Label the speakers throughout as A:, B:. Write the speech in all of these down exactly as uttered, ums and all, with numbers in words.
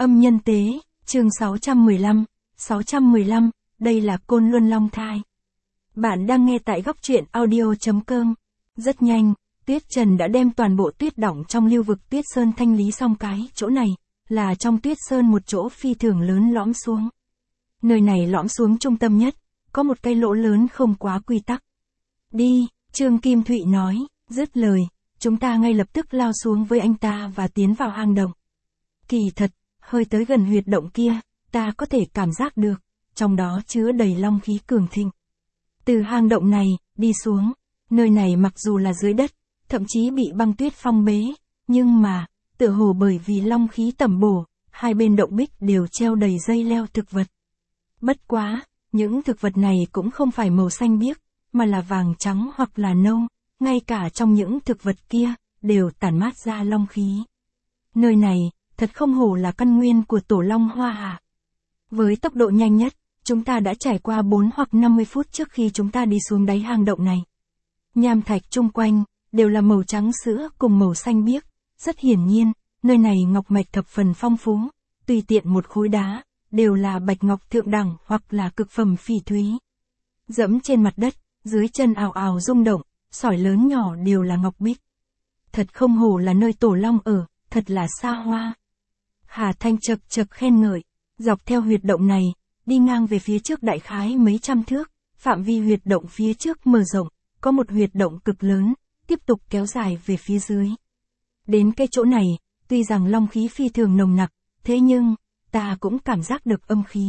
A: Âm nhân tế, chương sáu trăm mười lăm, sáu trăm mười lăm, đây là Côn Luân Long Thai. Bạn đang nghe tại góc truyện audio.com. Rất nhanh, Tuyết Trần đã đem toàn bộ tuyết đỏng trong lưu vực Tuyết Sơn thanh lý xong. Cái chỗ này, là trong Tuyết Sơn một chỗ phi thường lớn lõm xuống. Nơi này lõm xuống trung tâm nhất, có một cái lỗ lớn không quá quy tắc. Đi, Trương Kim Thụy nói, dứt lời, chúng ta ngay lập tức lao xuống với anh ta và tiến vào hang động. Kỳ thật, hơi tới gần huyệt động kia, ta có thể cảm giác được, trong đó chứa đầy long khí cường thịnh. Từ hang động này, đi xuống, nơi này mặc dù là dưới đất, thậm chí bị băng tuyết phong bế, nhưng mà, tựa hồ bởi vì long khí tẩm bổ, hai bên động bích đều treo đầy dây leo thực vật. Bất quá, những thực vật này cũng không phải màu xanh biếc, mà là vàng trắng hoặc là nâu, ngay cả trong những thực vật kia, đều tản mát ra long khí. Nơi này, thật không hổ là căn nguyên của tổ long Hoa Hạ. Với tốc độ nhanh nhất, chúng ta đã trải qua bốn hoặc năm mươi phút trước khi chúng ta đi xuống đáy hang động này. Nham thạch chung quanh, đều là màu trắng sữa cùng màu xanh biếc, rất hiển nhiên, nơi này ngọc mạch thập phần phong phú, tùy tiện một khối đá, đều là bạch ngọc thượng đẳng hoặc là cực phẩm phỉ thúy. Dẫm trên mặt đất, dưới chân ào ào rung động, sỏi lớn nhỏ đều là ngọc bích. Thật không hổ là nơi tổ long ở, thật là xa hoa. Hà Thanh chật chật khen ngợi, dọc theo huyệt động này, đi ngang về phía trước đại khái mấy trăm thước, phạm vi huyệt động phía trước mở rộng, có một huyệt động cực lớn, tiếp tục kéo dài về phía dưới. Đến cái chỗ này, tuy rằng long khí phi thường nồng nặc, thế nhưng, ta cũng cảm giác được âm khí.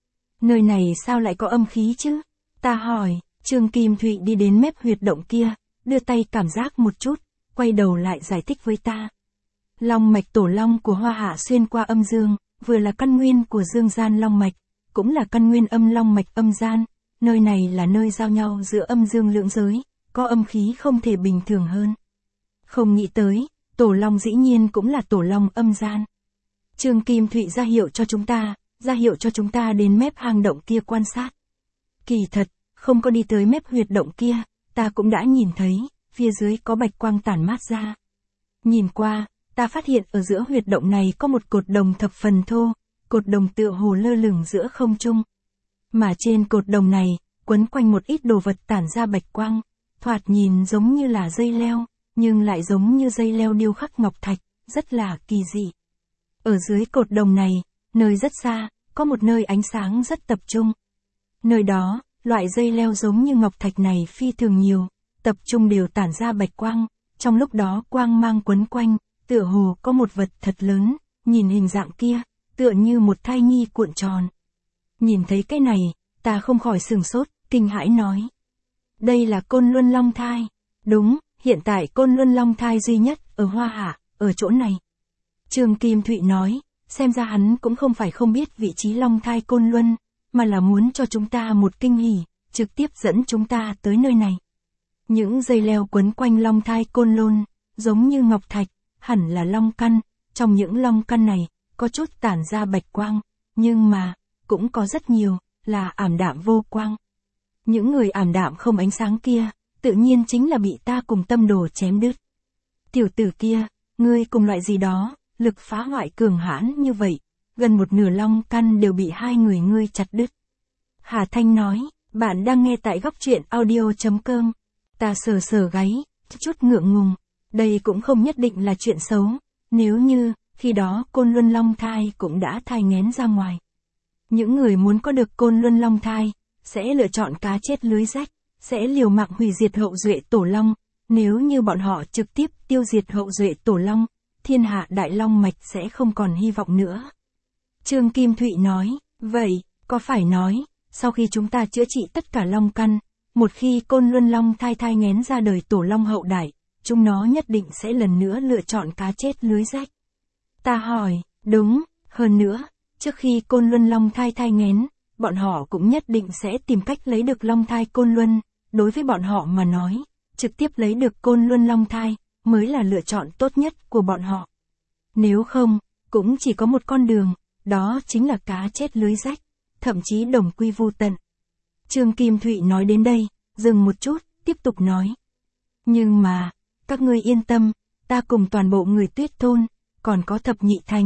A: Nơi này sao lại có âm khí chứ? Ta hỏi, Trương Kim Thụy đi đến mép huyệt động kia, đưa tay cảm giác một chút, quay đầu lại giải thích với ta. Long mạch tổ long của Hoa Hạ xuyên qua âm dương, vừa là căn nguyên của dương gian long mạch, cũng là căn nguyên âm long mạch âm gian, nơi này là nơi giao nhau giữa âm dương lưỡng giới, có âm khí không thể bình thường hơn. Không nghĩ tới, tổ long dĩ nhiên cũng là tổ long âm gian. Trương Kim Thụy ra hiệu cho chúng ta, ra hiệu cho chúng ta đến mép hang động kia quan sát. Kỳ thật, không có đi tới mép huyệt động kia, ta cũng đã nhìn thấy, phía dưới có bạch quang tản mát ra. Nhìn qua, ta phát hiện ở giữa huyệt động này có một cột đồng thập phần thô, cột đồng tựa hồ lơ lửng giữa không trung. Mà trên cột đồng này, quấn quanh một ít đồ vật tản ra bạch quang, thoạt nhìn giống như là dây leo, nhưng lại giống như dây leo điêu khắc ngọc thạch, rất là kỳ dị. Ở dưới cột đồng này, nơi rất xa, có một nơi ánh sáng rất tập trung. Nơi đó, loại dây leo giống như ngọc thạch này phi thường nhiều, tập trung đều tản ra bạch quang, trong lúc đó quang mang quấn quanh, tựa hồ có một vật thật lớn, nhìn hình dạng kia, tựa như một thai nhi cuộn tròn. Nhìn thấy cái này, ta không khỏi sửng sốt, kinh hãi nói. Đây là Côn Luân Long Thai. Đúng, hiện tại Côn Luân Long Thai duy nhất, ở Hoa Hạ, ở chỗ này. Trương Kim Thụy nói, xem ra hắn cũng không phải không biết vị trí Long Thai Côn Luân, mà là muốn cho chúng ta một kinh hỉ, trực tiếp dẫn chúng ta tới nơi này. Những dây leo quấn quanh Long Thai Côn Luân, giống như ngọc thạch, hẳn là long căn, trong những long căn này, có chút tản ra bạch quang, nhưng mà, cũng có rất nhiều, là ảm đạm vô quang. Những người ảm đạm không ánh sáng kia, tự nhiên chính là bị ta cùng tâm đồ chém đứt. Tiểu tử kia, ngươi cùng loại gì đó, lực phá hoại cường hãn như vậy, gần một nửa long căn đều bị hai người ngươi chặt đứt. Hà Thanh nói, bạn đang nghe tại góc truyện audio.com. Ta sờ sờ gáy, chút ngượng ngùng, đây cũng không nhất định là chuyện xấu, nếu như, khi đó Côn Luân Long Thai cũng đã thai nghén ra ngoài. Những người muốn có được Côn Luân Long Thai, sẽ lựa chọn cá chết lưới rách, sẽ liều mạng hủy diệt hậu duệ tổ long, nếu như bọn họ trực tiếp tiêu diệt hậu duệ tổ long, thiên hạ đại long mạch sẽ không còn hy vọng nữa. Trương Kim Thụy nói, vậy, có phải nói, sau khi chúng ta chữa trị tất cả long căn, một khi Côn Luân Long Thai thai nghén ra đời tổ long hậu đại, chúng nó nhất định sẽ lần nữa lựa chọn cá chết lưới rách. Ta hỏi, đúng, hơn nữa, trước khi Côn Luân Long Thai thai nghén, bọn họ cũng nhất định sẽ tìm cách lấy được Long Thai Côn Luân, đối với bọn họ mà nói, trực tiếp lấy được Côn Luân Long Thai, mới là lựa chọn tốt nhất của bọn họ. Nếu không, cũng chỉ có một con đường, đó chính là cá chết lưới rách, thậm chí đồng quy vu tận. Trương Kim Thụy nói đến đây, dừng một chút, tiếp tục nói. Nhưng mà, các ngươi yên tâm, ta cùng toàn bộ người Tuyết Thôn, còn có thập nhị thánh,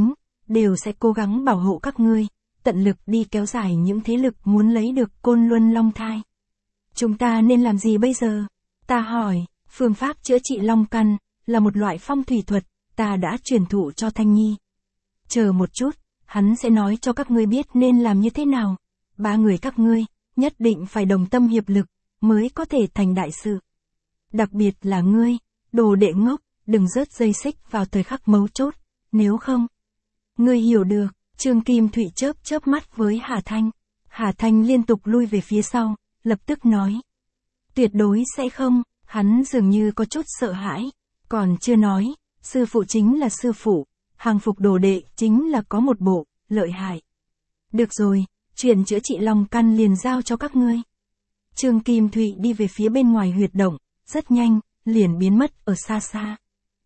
A: đều sẽ cố gắng bảo hộ các ngươi, tận lực đi kéo dài những thế lực muốn lấy được Côn Luân Long Thai. Chúng ta nên làm gì bây giờ? Ta hỏi, phương pháp chữa trị long căn, là một loại phong thủy thuật, ta đã truyền thụ cho Thanh Nhi. Chờ một chút, hắn sẽ nói cho các ngươi biết nên làm như thế nào. Ba người các ngươi, nhất định phải đồng tâm hiệp lực, mới có thể thành đại sự. Đặc biệt là ngươi, đồ đệ ngốc, đừng rớt dây xích vào thời khắc mấu chốt, nếu không. Ngươi hiểu được, Trương Kim Thụy chớp chớp mắt với Hà Thanh. Hà Thanh liên tục lui về phía sau, lập tức nói. Tuyệt đối sẽ không, hắn dường như có chút sợ hãi, còn chưa nói, sư phụ chính là sư phụ, hàng phục đồ đệ chính là có một bộ, lợi hại. Được rồi, chuyện chữa trị long căn liền giao cho các ngươi. Trương Kim Thụy đi về phía bên ngoài huyệt động, rất nhanh, liền biến mất ở xa xa.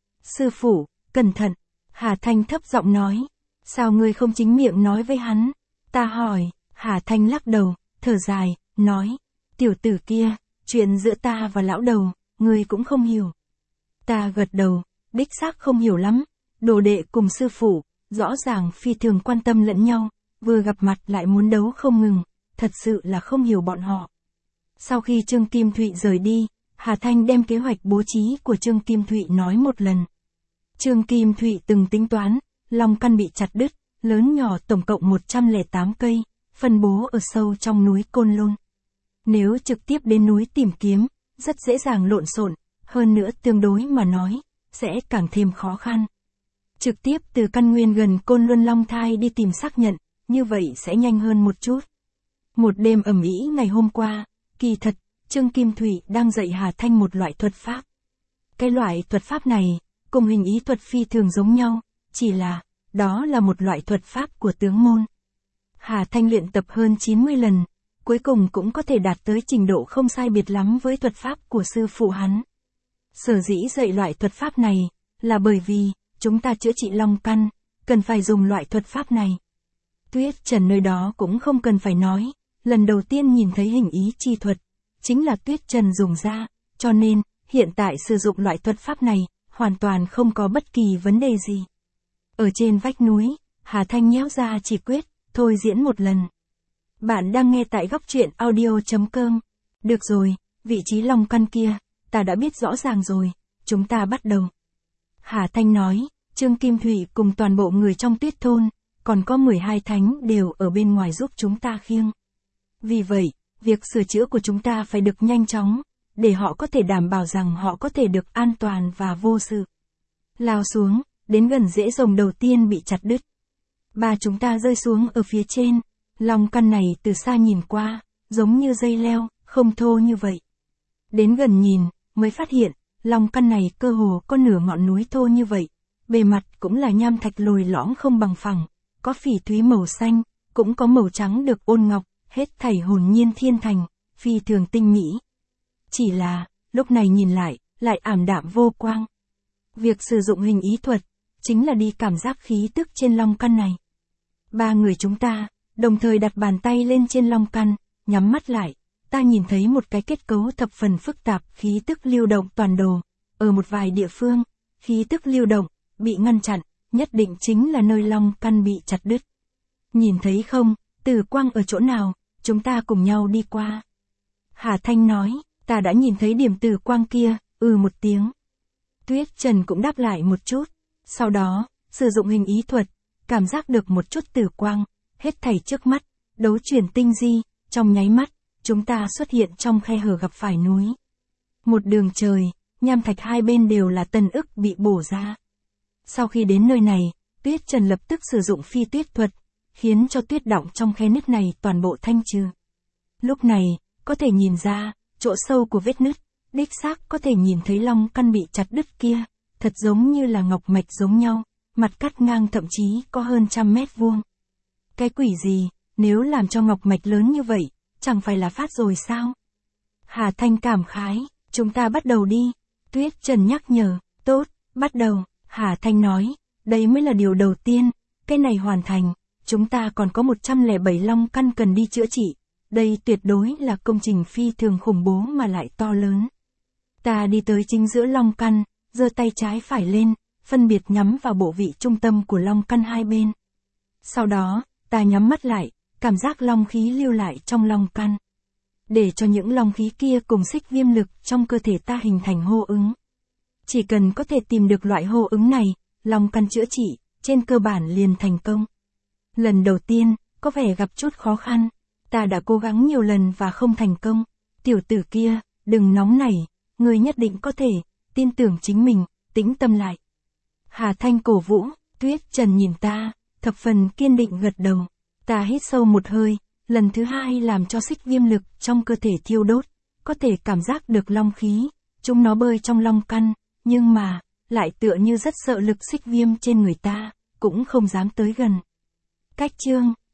A: Sư phụ, cẩn thận, Hà Thanh thấp giọng nói, sao ngươi không chính miệng nói với hắn? Ta hỏi, Hà Thanh lắc đầu, thở dài, nói, tiểu tử kia, chuyện giữa ta và lão đầu, ngươi cũng không hiểu. Ta gật đầu, đích xác không hiểu lắm, đồ đệ cùng sư phụ, rõ ràng phi thường quan tâm lẫn nhau, vừa gặp mặt lại muốn đấu không ngừng, thật sự là không hiểu bọn họ. Sau khi Trương Kim Thụy rời đi, Hà Thanh đem kế hoạch bố trí của Trương Kim Thụy nói một lần. Trương Kim Thụy từng tính toán, long căn bị chặt đứt, lớn nhỏ tổng cộng một trăm lẻ tám cây, phân bố ở sâu trong núi Côn Lôn. Nếu trực tiếp đến núi tìm kiếm, rất dễ dàng lộn xộn, hơn nữa tương đối mà nói, sẽ càng thêm khó khăn. Trực tiếp từ căn nguyên gần Côn Luân Long Thai đi tìm xác nhận, như vậy sẽ nhanh hơn một chút. Một đêm ầm ĩ ngày hôm qua, kỳ thật, Trương Kim Thụy đang dạy Hà Thanh một loại thuật pháp. Cái loại thuật pháp này, cùng hình ý thuật phi thường giống nhau, chỉ là, đó là một loại thuật pháp của tướng môn. Hà Thanh luyện tập hơn chín mươi lần, cuối cùng cũng có thể đạt tới trình độ không sai biệt lắm với thuật pháp của sư phụ hắn. Sở dĩ dạy loại thuật pháp này, là bởi vì, chúng ta chữa trị long căn, cần phải dùng loại thuật pháp này. Tuyết Trần nơi đó cũng không cần phải nói, lần đầu tiên nhìn thấy hình ý chi thuật, chính là Tuyết Trần dùng ra, cho nên, hiện tại sử dụng loại thuật pháp này, hoàn toàn không có bất kỳ vấn đề gì. Ở trên vách núi, Hà Thanh nhéo ra chỉ quyết, thôi diễn một lần. Bạn đang nghe tại góc truyện audio chấm com. Được rồi, vị trí long căn kia, ta đã biết rõ ràng rồi, chúng ta bắt đầu. Hà Thanh nói, Trương Kim Thụy cùng toàn bộ người trong Tuyết thôn, còn có mười hai thánh đều ở bên ngoài giúp chúng ta khiêng. Vì vậy, việc sửa chữa của chúng ta phải được nhanh chóng, để họ có thể đảm bảo rằng họ có thể được an toàn và vô sự. Lao xuống, đến gần rễ rồng đầu tiên bị chặt đứt. Ba chúng ta rơi xuống ở phía trên, long căn này từ xa nhìn qua, giống như dây leo, không thô như vậy. Đến gần nhìn, mới phát hiện, long căn này cơ hồ có nửa ngọn núi thô như vậy, bề mặt cũng là nham thạch lồi lõm không bằng phẳng, có phỉ thúy màu xanh, cũng có màu trắng được ôn ngọc, hết thảy hồn nhiên thiên thành, phi thường tinh mỹ. Chỉ là, lúc này nhìn lại, lại ảm đạm vô quang. Việc sử dụng hình ý thuật, chính là đi cảm giác khí tức trên long căn này. Ba người chúng ta, đồng thời đặt bàn tay lên trên long căn, nhắm mắt lại, ta nhìn thấy một cái kết cấu thập phần phức tạp khí tức lưu động toàn đồ. Ở một vài địa phương, khí tức lưu động, bị ngăn chặn, nhất định chính là nơi long căn bị chặt đứt. Nhìn thấy không, tử quang ở chỗ nào, chúng ta cùng nhau đi qua. Hà Thanh nói, ta đã nhìn thấy điểm tử quang kia, ừ một tiếng. Tuyết Trần cũng đáp lại một chút, sau đó, sử dụng hình ý thuật, cảm giác được một chút tử quang, hết thảy trước mắt, đấu chuyển tinh di, trong nháy mắt, chúng ta xuất hiện trong khe hở gặp phải núi. Một đường trời, nham thạch hai bên đều là tân ức bị bổ ra. Sau khi đến nơi này, Tuyết Trần lập tức sử dụng phi tuyết thuật, khiến cho tuyết đọng trong khe nứt này toàn bộ thanh trừ. Lúc này, có thể nhìn ra, chỗ sâu của vết nứt, đích xác có thể nhìn thấy long căn bị chặt đứt kia, thật giống như là ngọc mạch giống nhau, mặt cắt ngang thậm chí có hơn trăm mét vuông. Cái quỷ gì, nếu làm cho ngọc mạch lớn như vậy, chẳng phải là phát rồi sao? Hà Thanh cảm khái, chúng ta bắt đầu đi. Tuyết Trần nhắc nhở, tốt, bắt đầu. Hà Thanh nói, đây mới là điều đầu tiên, cái này hoàn thành, chúng ta còn có một trăm lẻ bảy long căn cần đi chữa trị. Đây tuyệt đối là công trình phi thường khủng bố mà lại to lớn. Ta đi tới chính giữa long căn, giơ tay trái phải lên, phân biệt nhắm vào bộ vị trung tâm của long căn hai bên, Sau đó, ta nhắm mắt lại, cảm giác long khí lưu lại trong long căn. Để cho những long khí kia cùng xích viêm lực trong cơ thể ta hình thành hô ứng. Chỉ cần có thể tìm được loại hô ứng này, long căn chữa trị, trên cơ bản liền thành công. Lần đầu tiên, có vẻ gặp chút khó khăn. Ta đã cố gắng nhiều lần và không thành công. Tiểu tử kia, đừng nóng nảy, ngươi nhất định có thể, tin tưởng chính mình, tĩnh tâm lại. Hà Thanh cổ vũ, Tuyết Trần nhìn ta, thập phần kiên định gật đầu. Ta hít sâu một hơi, lần thứ hai làm cho xích viêm lực trong cơ thể thiêu đốt, có thể cảm giác được long khí, chúng nó bơi trong long căn, nhưng mà, lại tựa như rất sợ lực xích viêm trên người ta, cũng không dám tới gần. Cách chương